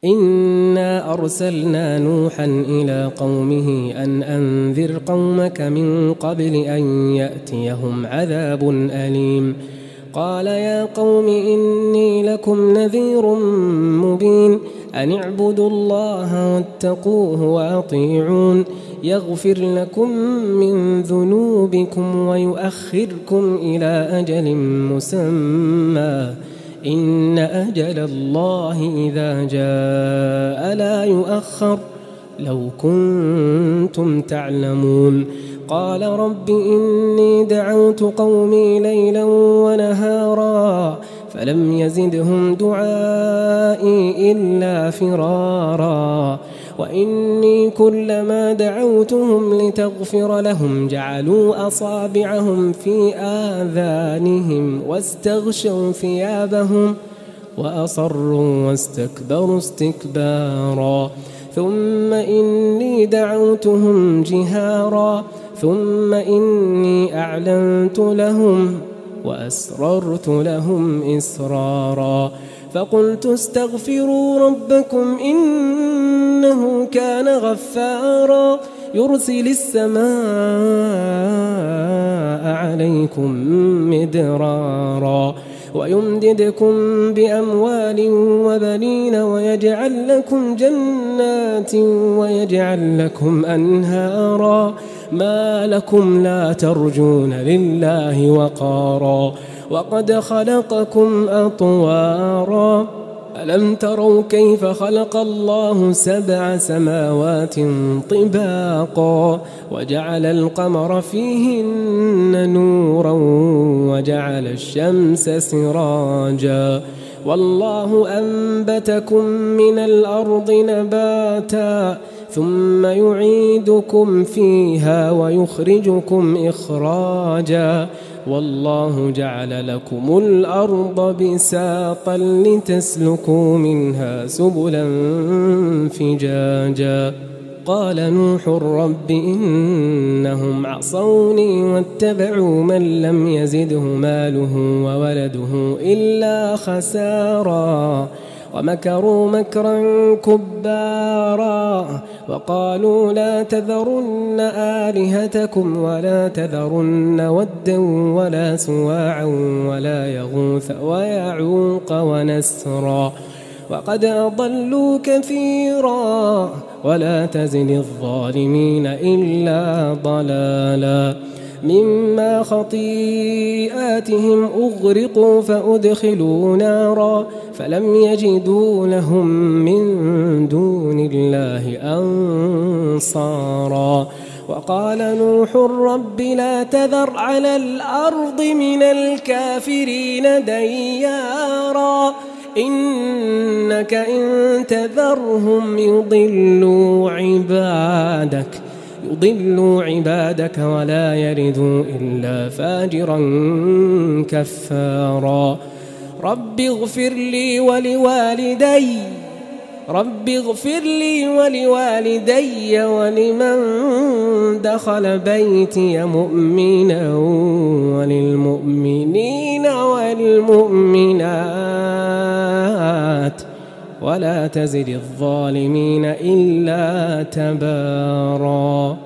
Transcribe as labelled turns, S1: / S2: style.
S1: إنا أرسلنا نوحا إلى قومه أن أنذر قومك من قبل أن يأتيهم عذاب أليم. قال يا قوم إني لكم نذير مبين أن اعبدوا الله واتقوه وأطيعون يغفر لكم من ذنوبكم ويؤخركم إلى أجل مسمى إن أجل الله إذا جاء لا يؤخر لو كنتم تعلمون. قال رب إني دعوت قومي ليلا ونهارا فلم يزدهم دعائي إلا فرارا وإني كلما دعوتهم لتغفر لهم جعلوا أصابعهم في آذانهم واستغشوا ثيابهم وأصروا واستكبروا استكبارا ثم إني دعوتهم جهارا ثم إني أعلنت لهم وأسررت لهم إسرارا فقلت استغفروا ربكم إنه كان غفارا يرسل السماء عليكم مدرارا ويمددكم بأموال وبنين ويجعل لكم جنات ويجعل لكم أنهارا ما لكم لا ترجون لله وقارا وقد خلقكم أطوارا ألم تروا كيف خلق الله 7 سماوات طباقا وجعل القمر فيهن نورا وجعل الشمس سراجا والله أنبتكم من الأرض نباتا ثم يعيدكم فيها ويخرجكم إخراجا والله جعل لكم الأرض بساطا لتسلكوا منها سبلا فجاجا. قال نوح رب إنهم عصوني واتبعوا من لم يزده ماله وولده إلا خسارا ومكروا مكرا كبارا وقالوا لا تذرن آلهتكم ولا تذرن ودا ولا سواعا ولا يغوث ويعوق ونسرا وقد أضلوا كثيرا ولا تزد الظالمين إلا ضلالا مما خطيئاتهم أغرقوا فأدخلوا نارا فلم يجدوا لهم من دون الله أنصارا وقال نوح رب لا تذر على الأرض من الكافرين ديارا إنك إن تذرهم يضلوا عبادك ولا يردوا إلا فاجرا كفارا رب اغفر لي ولوالدي ولمن دخل بيتي مؤمنا وللمؤمنين والمؤمنات ولا تزد الظالمين إلا تبارا.